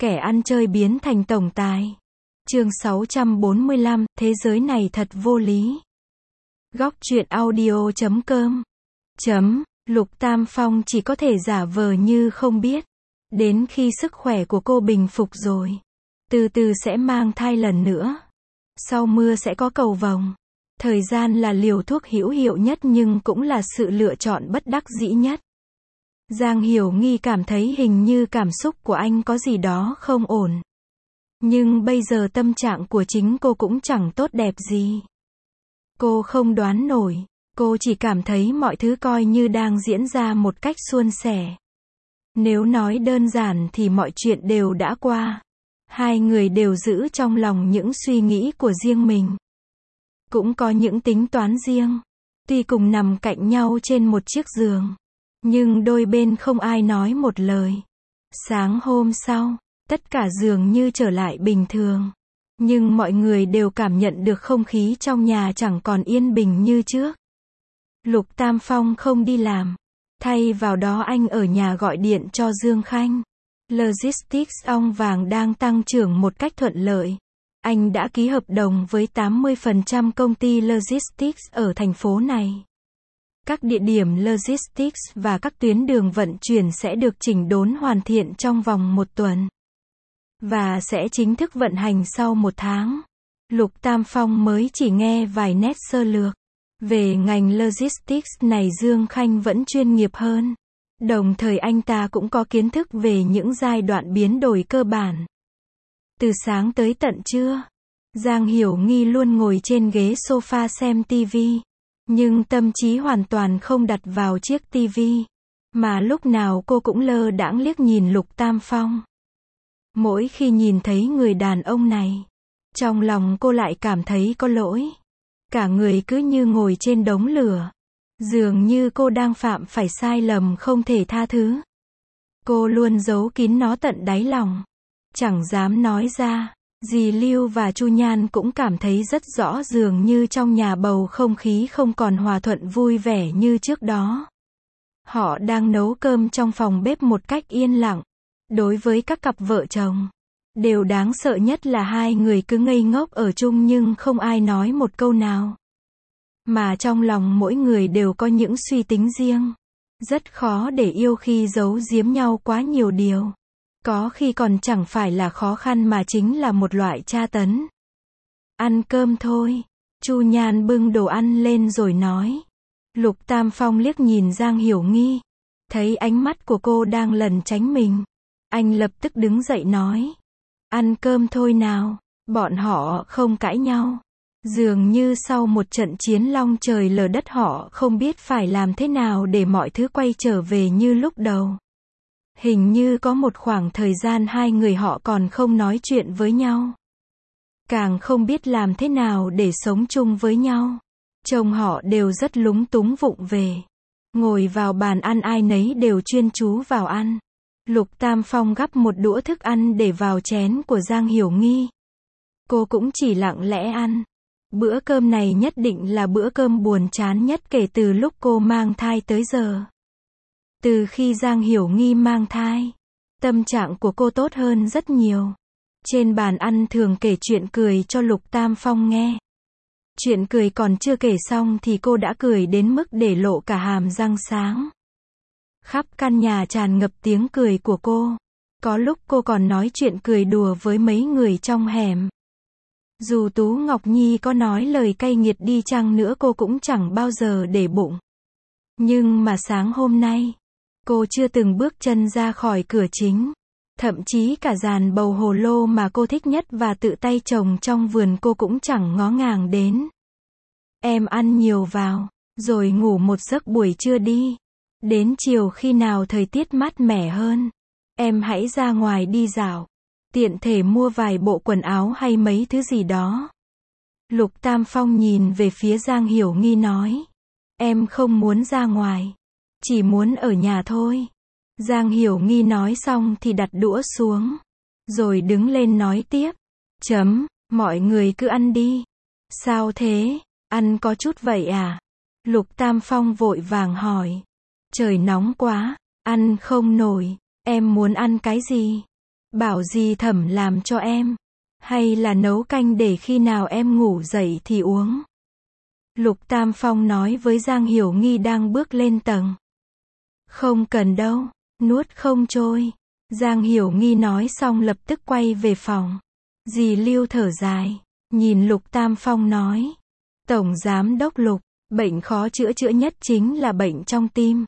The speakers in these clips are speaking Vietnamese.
Kẻ ăn chơi biến thành tổng tài. Chương 645, thế giới này thật vô lý. Góc truyện audio.com. Lục Tam Phong chỉ có thể giả vờ như không biết. Đến khi sức khỏe của cô bình phục rồi, từ từ sẽ mang thai lần nữa. Sau mưa sẽ có cầu vồng. Thời gian là liều thuốc hữu hiệu nhất nhưng cũng là sự lựa chọn bất đắc dĩ nhất. Giang Hiểu Nghi cảm thấy hình như cảm xúc của anh có gì đó không ổn. Nhưng bây giờ tâm trạng của chính cô cũng chẳng tốt đẹp gì. Cô không đoán nổi, cô chỉ cảm thấy mọi thứ coi như đang diễn ra một cách suôn sẻ. Nếu nói đơn giản thì mọi chuyện đều đã qua. Hai người đều giữ trong lòng những suy nghĩ của riêng mình. Cũng có những tính toán riêng. Tuy cùng nằm cạnh nhau trên một chiếc giường, nhưng đôi bên không ai nói một lời. Sáng hôm sau, tất cả dường như trở lại bình thường. Nhưng mọi người đều cảm nhận được không khí trong nhà chẳng còn yên bình như trước. Lục Tam Phong không đi làm. Thay vào đó anh ở nhà gọi điện cho Dương Khanh. Logistics ong vàng đang tăng trưởng một cách thuận lợi. Anh đã ký hợp đồng với 80% công ty Logistics ở thành phố này. Các địa điểm Logistics và các tuyến đường vận chuyển sẽ được chỉnh đốn hoàn thiện trong vòng 1 tuần. Và sẽ chính thức vận hành sau 1 tháng. Lục Tam Phong mới chỉ nghe vài nét sơ lược. Về ngành Logistics này Dương Khanh vẫn chuyên nghiệp hơn. Đồng thời anh ta cũng có kiến thức về những giai đoạn biến đổi cơ bản. Từ sáng tới tận trưa, Giang Hiểu Nghi luôn ngồi trên ghế sofa xem TV. Nhưng tâm trí hoàn toàn không đặt vào chiếc TV. Mà lúc nào cô cũng lơ đãng liếc nhìn Lục Tam Phong. Mỗi khi nhìn thấy người đàn ông này, trong lòng cô lại cảm thấy có lỗi. Cả người cứ như ngồi trên đống lửa. Dường như cô đang phạm phải sai lầm không thể tha thứ. Cô luôn giấu kín nó tận đáy lòng. Chẳng dám nói ra. Dì Lưu và Chu Nhan cũng cảm thấy rất rõ dường như trong nhà bầu không khí không còn hòa thuận vui vẻ như trước đó. Họ đang nấu cơm trong phòng bếp một cách yên lặng. Đối với các cặp vợ chồng, điều đáng sợ nhất là hai người cứ ngây ngốc ở chung nhưng không ai nói một câu nào. Mà trong lòng mỗi người đều có những suy tính riêng. Rất khó để yêu khi giấu giếm nhau quá nhiều điều. Có khi còn chẳng phải là khó khăn mà chính là một loại tra tấn. Ăn cơm thôi. Chu Nhan bưng đồ ăn lên rồi nói. Lục Tam Phong liếc nhìn Giang Hiểu Nghi. Thấy ánh mắt của cô đang lẩn tránh mình. Anh lập tức đứng dậy nói. Ăn cơm thôi nào. Bọn họ không cãi nhau. Dường như sau một trận chiến long trời lở đất họ không biết phải làm thế nào để mọi thứ quay trở về như lúc đầu. Hình như có một khoảng thời gian hai người họ còn không nói chuyện với nhau. Càng không biết làm thế nào để sống chung với nhau. Trông họ đều rất lúng túng vụng về. Ngồi vào bàn ăn ai nấy đều chuyên chú vào ăn. Lục Tam Phong gắp một đũa thức ăn để vào chén của Giang Hiểu Nghi. Cô cũng chỉ lặng lẽ ăn. Bữa cơm này nhất định là bữa cơm buồn chán nhất kể từ lúc cô mang thai tới giờ. Từ khi Giang Hiểu Nghi mang thai, tâm trạng của cô tốt hơn rất nhiều. Trên bàn ăn thường kể chuyện cười cho Lục Tam Phong nghe. Chuyện cười còn chưa kể xong thì cô đã cười đến mức để lộ cả hàm răng sáng. Khắp căn nhà tràn ngập tiếng cười của cô. Có lúc cô còn nói chuyện cười đùa với mấy người trong hẻm. Dù Tú Ngọc Nhi có nói lời cay nghiệt đi chăng nữa cô cũng chẳng bao giờ để bụng. Nhưng mà sáng hôm nay, cô chưa từng bước chân ra khỏi cửa chính. Thậm chí cả dàn bầu hồ lô mà cô thích nhất và tự tay trồng trong vườn cô cũng chẳng ngó ngàng đến. Em ăn nhiều vào, rồi ngủ một giấc buổi trưa đi. Đến chiều khi nào thời tiết mát mẻ hơn, em hãy ra ngoài đi dạo. Tiện thể mua vài bộ quần áo hay mấy thứ gì đó. Lục Tam Phong nhìn về phía Giang Hiểu Nghi nói. Em không muốn ra ngoài. Chỉ muốn ở nhà thôi. Giang Hiểu Nghi nói xong thì đặt đũa xuống. Rồi đứng lên nói tiếp. Mọi người cứ ăn đi. Sao thế? Ăn có chút vậy à? Lục Tam Phong vội vàng hỏi. Trời nóng quá. Ăn không nổi. Em muốn ăn cái gì? Bảo gì Thẩm làm cho em? Hay là nấu canh để khi nào em ngủ dậy thì uống? Lục Tam Phong nói với Giang Hiểu Nghi đang bước lên tầng. Không cần đâu, nuốt không trôi. Giang Hiểu Nghi nói xong lập tức quay về phòng. Dì Lưu thở dài, nhìn Lục Tam Phong nói. Tổng Giám đốc Lục, bệnh khó chữa nhất chính là bệnh trong tim.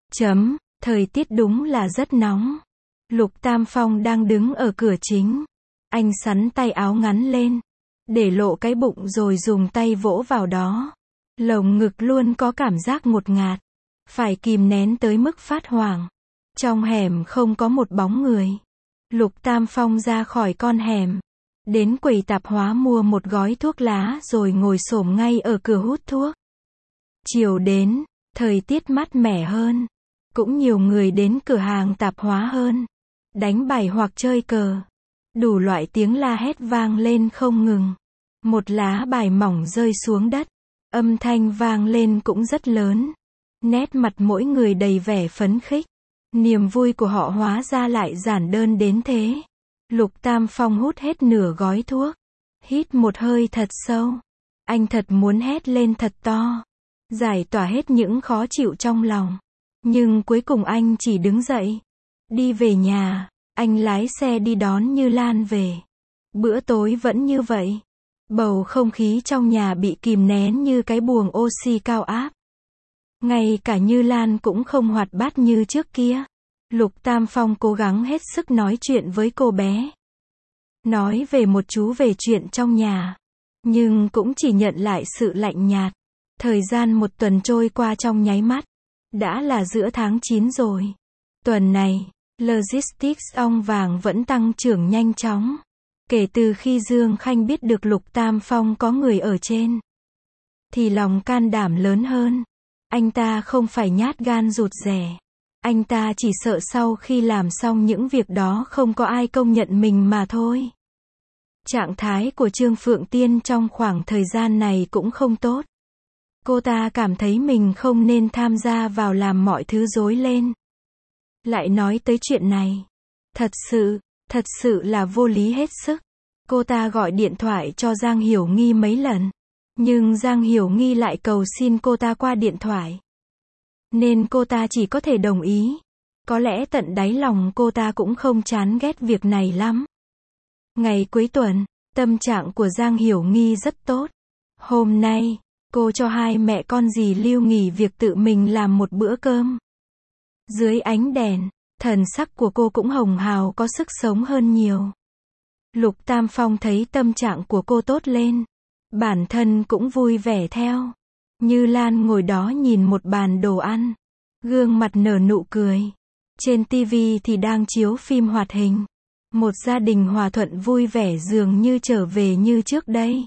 Thời tiết đúng là rất nóng. Lục Tam Phong đang đứng ở cửa chính. Anh xắn tay áo ngắn lên, để lộ cái bụng rồi dùng tay vỗ vào đó. Lồng ngực luôn có cảm giác ngột ngạt. Phải kìm nén tới mức phát hoảng. Trong hẻm không có một bóng người. Lục Tam Phong ra khỏi con hẻm. Đến quầy tạp hóa mua một gói thuốc lá rồi ngồi xổm ngay ở cửa hút thuốc. Chiều đến, thời tiết mát mẻ hơn. Cũng nhiều người đến cửa hàng tạp hóa hơn. Đánh bài hoặc chơi cờ. Đủ loại tiếng la hét vang lên không ngừng. Một lá bài mỏng rơi xuống đất. Âm thanh vang lên cũng rất lớn. Nét mặt mỗi người đầy vẻ phấn khích. Niềm vui của họ hóa ra lại giản đơn đến thế. Lục Tam Phong hút hết nửa gói thuốc. Hít một hơi thật sâu. Anh thật muốn hét lên thật to. Giải tỏa hết những khó chịu trong lòng. Nhưng cuối cùng anh chỉ đứng dậy. Đi về nhà. Anh lái xe đi đón Như Lan về. Bữa tối vẫn như vậy. Bầu không khí trong nhà bị kìm nén như cái buồng oxy cao áp. Ngay cả Như Lan cũng không hoạt bát như trước kia. Lục Tam Phong cố gắng hết sức nói chuyện với cô bé. Nói về một chú về chuyện trong nhà. Nhưng cũng chỉ nhận lại sự lạnh nhạt. Thời gian một tuần trôi qua trong nháy mắt. Đã là giữa tháng 9 rồi. Tuần này, Logistics ong vàng vẫn tăng trưởng nhanh chóng. Kể từ khi Dương Khanh biết được Lục Tam Phong có người ở trên, thì lòng can đảm lớn hơn. Anh ta không phải nhát gan rụt rè. Anh ta chỉ sợ sau khi làm xong những việc đó không có ai công nhận mình mà thôi. Trạng thái của Trương Phượng Tiên trong khoảng thời gian này cũng không tốt. Cô ta cảm thấy mình không nên tham gia vào làm mọi thứ rối lên. Lại nói tới chuyện này. Thật sự là vô lý hết sức. Cô ta gọi điện thoại cho Giang Hiểu Nghi mấy lần. Nhưng Giang Hiểu Nghi lại cầu xin cô ta qua điện thoại. Nên cô ta chỉ có thể đồng ý. Có lẽ tận đáy lòng cô ta cũng không chán ghét việc này lắm. Ngày cuối tuần, tâm trạng của Giang Hiểu Nghi rất tốt. Hôm nay, cô cho hai mẹ con dì Lưu nghỉ việc tự mình làm một bữa cơm. Dưới ánh đèn, thần sắc của cô cũng hồng hào có sức sống hơn nhiều. Lục Tam Phong thấy tâm trạng của cô tốt lên. Bản thân cũng vui vẻ theo. Như Lan ngồi đó nhìn một bàn đồ ăn. Gương mặt nở nụ cười. Trên tivi thì đang chiếu phim hoạt hình. Một gia đình hòa thuận vui vẻ dường như trở về như trước đây.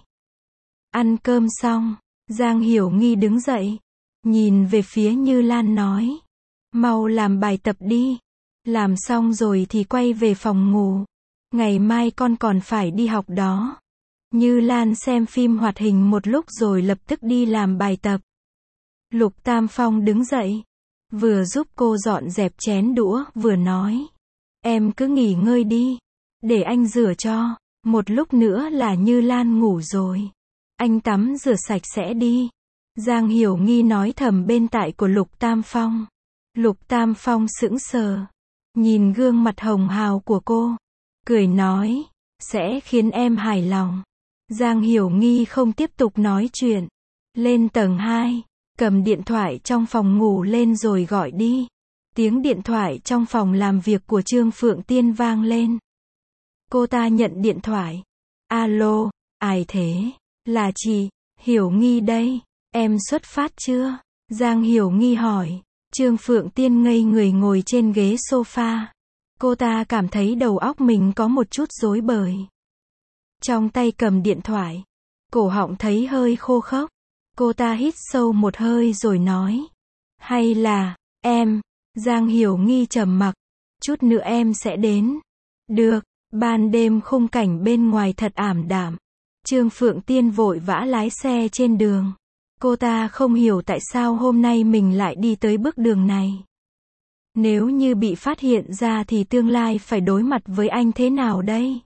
Ăn cơm xong, Giang Hiểu Nghi đứng dậy. Nhìn về phía Như Lan nói. Mau làm bài tập đi. Làm xong rồi thì quay về phòng ngủ. Ngày mai con còn phải đi học đó. Như Lan xem phim hoạt hình một lúc rồi lập tức đi làm bài tập. Lục Tam Phong đứng dậy. Vừa giúp cô dọn dẹp chén đũa, vừa nói. Em cứ nghỉ ngơi đi. Để anh rửa cho. Một lúc nữa là Như Lan ngủ rồi. Anh tắm rửa sạch sẽ đi. Giang Hiểu Nghi nói thầm bên tai của Lục Tam Phong. Lục Tam Phong sững sờ. Nhìn gương mặt hồng hào của cô. Cười nói. Sẽ khiến em hài lòng. Giang Hiểu Nghi không tiếp tục nói chuyện. Lên tầng 2. Cầm điện thoại trong phòng ngủ lên rồi gọi đi. Tiếng điện thoại trong phòng làm việc của Trương Phượng Tiên vang lên. Cô ta nhận điện thoại. Alo, ai thế? Là chị, Hiểu Nghi đây. Em xuất phát chưa? Giang Hiểu Nghi hỏi. Trương Phượng Tiên ngây người ngồi trên ghế sofa. Cô ta cảm thấy đầu óc mình có một chút rối bời. Trong tay cầm điện thoại. Cổ họng thấy hơi khô khốc. Cô ta hít sâu một hơi rồi nói. Hay là, em, Giang Hiểu Nghi trầm mặc. Chút nữa em sẽ đến. Được, ban đêm khung cảnh bên ngoài thật ảm đạm. Trương Phượng Tiên vội vã lái xe trên đường. Cô ta không hiểu tại sao hôm nay mình lại đi tới bước đường này. Nếu như bị phát hiện ra thì tương lai phải đối mặt với anh thế nào đây?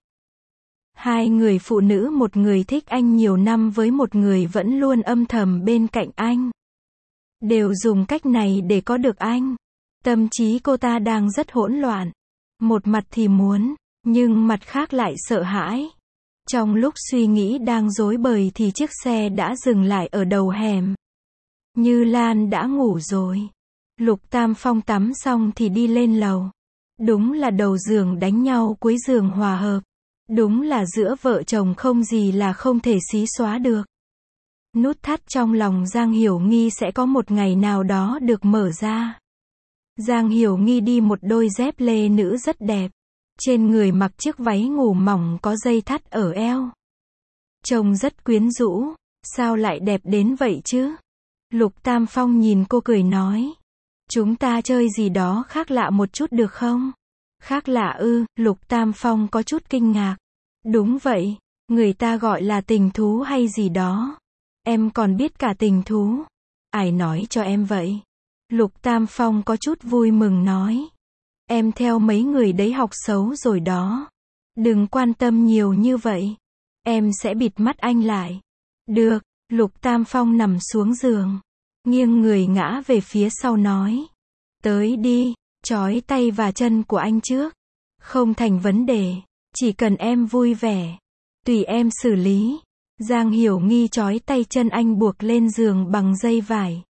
Hai người phụ nữ, một người thích anh nhiều năm với một người vẫn luôn âm thầm bên cạnh anh. Đều dùng cách này để có được anh. Tâm trí cô ta đang rất hỗn loạn. Một mặt thì muốn, nhưng mặt khác lại sợ hãi. Trong lúc suy nghĩ đang rối bời thì chiếc xe đã dừng lại ở đầu hẻm. Như Lan đã ngủ rồi. Lục Tam Phong tắm xong thì đi lên lầu. Đúng là đầu giường đánh nhau cuối giường hòa hợp. Đúng là giữa vợ chồng không gì là không thể xí xóa được. Nút thắt trong lòng Giang Hiểu Nghi sẽ có một ngày nào đó được mở ra. Giang Hiểu Nghi đi một đôi dép lê nữ rất đẹp. Trên người mặc chiếc váy ngủ mỏng có dây thắt ở eo. Trông rất quyến rũ. Sao lại đẹp đến vậy chứ? Lục Tam Phong nhìn cô cười nói. Chúng ta chơi gì đó khác lạ một chút được không? Khác lạ ư? Lục Tam Phong có chút kinh ngạc. Đúng vậy, người ta gọi là tình thú hay gì đó. Em còn biết cả tình thú. Ai nói cho em vậy? Lục Tam Phong có chút vui mừng nói. Em theo mấy người đấy học xấu rồi đó. Đừng quan tâm nhiều như vậy. Em sẽ bịt mắt anh lại. Được, Lục Tam Phong nằm xuống giường. Nghiêng người ngã về phía sau nói. Tới đi, trói tay và chân của anh trước. Không thành vấn đề. Chỉ cần em vui vẻ. Tùy em xử lý. Giang Hiểu Nghi trói tay chân anh buộc lên giường bằng dây vải.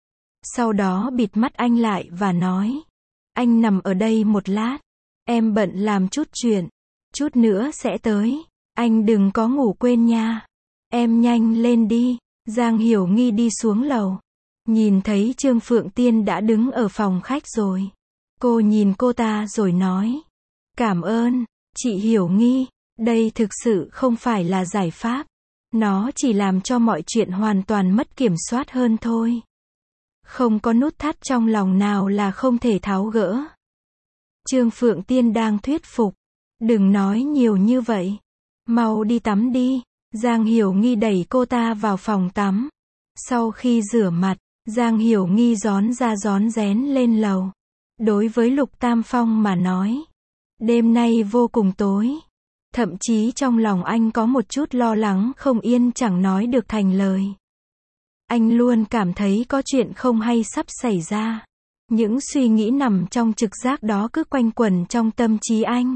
Sau đó bịt mắt anh lại và nói. Anh nằm ở đây một lát. Em bận làm chút chuyện. Chút nữa sẽ tới. Anh đừng có ngủ quên nha. Em nhanh lên đi. Giang Hiểu Nghi đi xuống lầu. Nhìn thấy Trương Phượng Tiên đã đứng ở phòng khách rồi. Cô nhìn cô ta rồi nói. Cảm ơn, chị Hiểu Nghi. Đây thực sự không phải là giải pháp. Nó chỉ làm cho mọi chuyện hoàn toàn mất kiểm soát hơn thôi. Không có nút thắt trong lòng nào là không thể tháo gỡ. Trương Phượng Tiên đang thuyết phục. Đừng nói nhiều như vậy. Mau đi tắm đi. Giang Hiểu Nghi đẩy cô ta vào phòng tắm. Sau khi rửa mặt, Giang Hiểu Nghi rón ra rón rén lên lầu. Đối với Lục Tam Phong mà nói. Đêm nay vô cùng tối. Thậm chí trong lòng anh có một chút lo lắng không yên chẳng nói được thành lời. Anh luôn cảm thấy có chuyện không hay sắp xảy ra. Những suy nghĩ nằm trong trực giác đó cứ quanh quẩn trong tâm trí anh.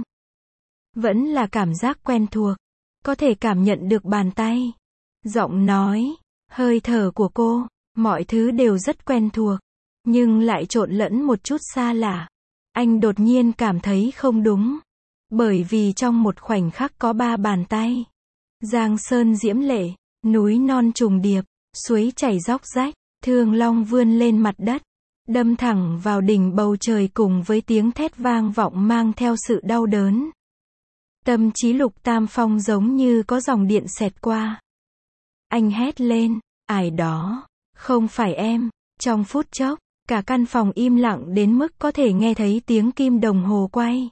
Vẫn là cảm giác quen thuộc. Có thể cảm nhận được bàn tay, giọng nói, hơi thở của cô. Mọi thứ đều rất quen thuộc. Nhưng lại trộn lẫn một chút xa lạ. Anh đột nhiên cảm thấy không đúng. Bởi vì trong một khoảnh khắc có ba bàn tay. Giang sơn diễm lệ, núi non trùng điệp, suối chảy róc rách, thương long vươn lên mặt đất. Đâm thẳng vào đỉnh bầu trời cùng với tiếng thét vang vọng mang theo sự đau đớn. Tâm trí Lục Tam Phong giống như có dòng điện xẹt qua. Anh hét lên, ai đó, không phải em. Trong phút chốc, cả căn phòng im lặng đến mức có thể nghe thấy tiếng kim đồng hồ quay.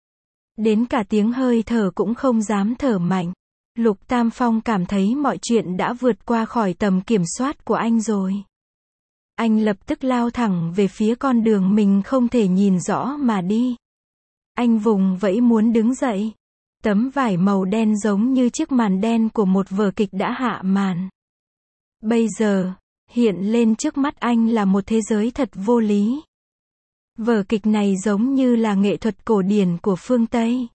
Đến cả tiếng hơi thở cũng không dám thở mạnh. Lục Tam Phong cảm thấy mọi chuyện đã vượt qua khỏi tầm kiểm soát của anh rồi. Anh lập tức lao thẳng về phía con đường mình không thể nhìn rõ mà đi. Anh vùng vẫy muốn đứng dậy. Tấm vải màu đen giống như chiếc màn đen của một vở kịch đã hạ màn. Bây giờ, hiện lên trước mắt anh là một thế giới thật vô lý. Vở kịch này giống như là nghệ thuật cổ điển của phương Tây.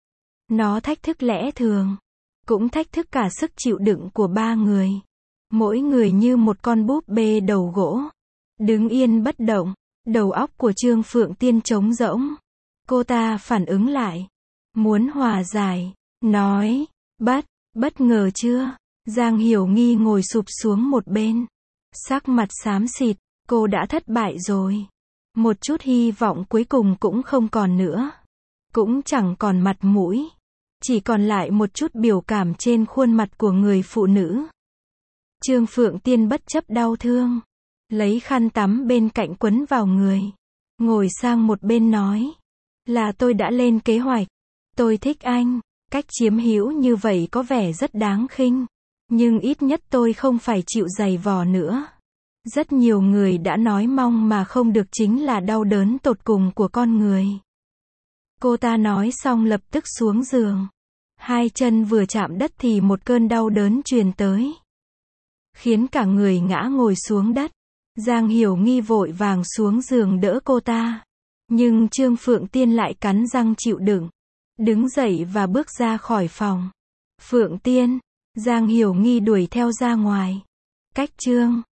Nó thách thức lẽ thường, cũng thách thức cả sức chịu đựng của ba người. Mỗi người như một con búp bê đầu gỗ, đứng yên bất động. Đầu óc của Trương Phượng Tiên trống rỗng. Cô ta phản ứng lại, muốn hòa giải, nói, bất ngờ chưa? Giang Hiểu Nghi ngồi sụp xuống một bên, sắc mặt xám xịt, cô đã thất bại rồi. Một chút hy vọng cuối cùng cũng không còn nữa. Cũng chẳng còn mặt mũi. Chỉ còn lại một chút biểu cảm trên khuôn mặt của người phụ nữ. Trương Phượng Tiên bất chấp đau thương, lấy khăn tắm bên cạnh quấn vào người. Ngồi sang một bên nói, là tôi đã lên kế hoạch. Tôi thích anh. Cách chiếm hữu như vậy có vẻ rất đáng khinh. Nhưng ít nhất tôi không phải chịu giày vò nữa. Rất nhiều người đã nói mong mà không được chính là đau đớn tột cùng của con người. Cô ta nói xong lập tức xuống giường. Hai chân vừa chạm đất thì một cơn đau đớn truyền tới, khiến cả người ngã ngồi xuống đất. Giang Hiểu Nghi vội vàng xuống giường đỡ cô ta. Nhưng Trương Phượng Tiên lại cắn răng chịu đựng, đứng dậy và bước ra khỏi phòng. Phượng Tiên, Giang Hiểu Nghi đuổi theo ra ngoài. Cách Trương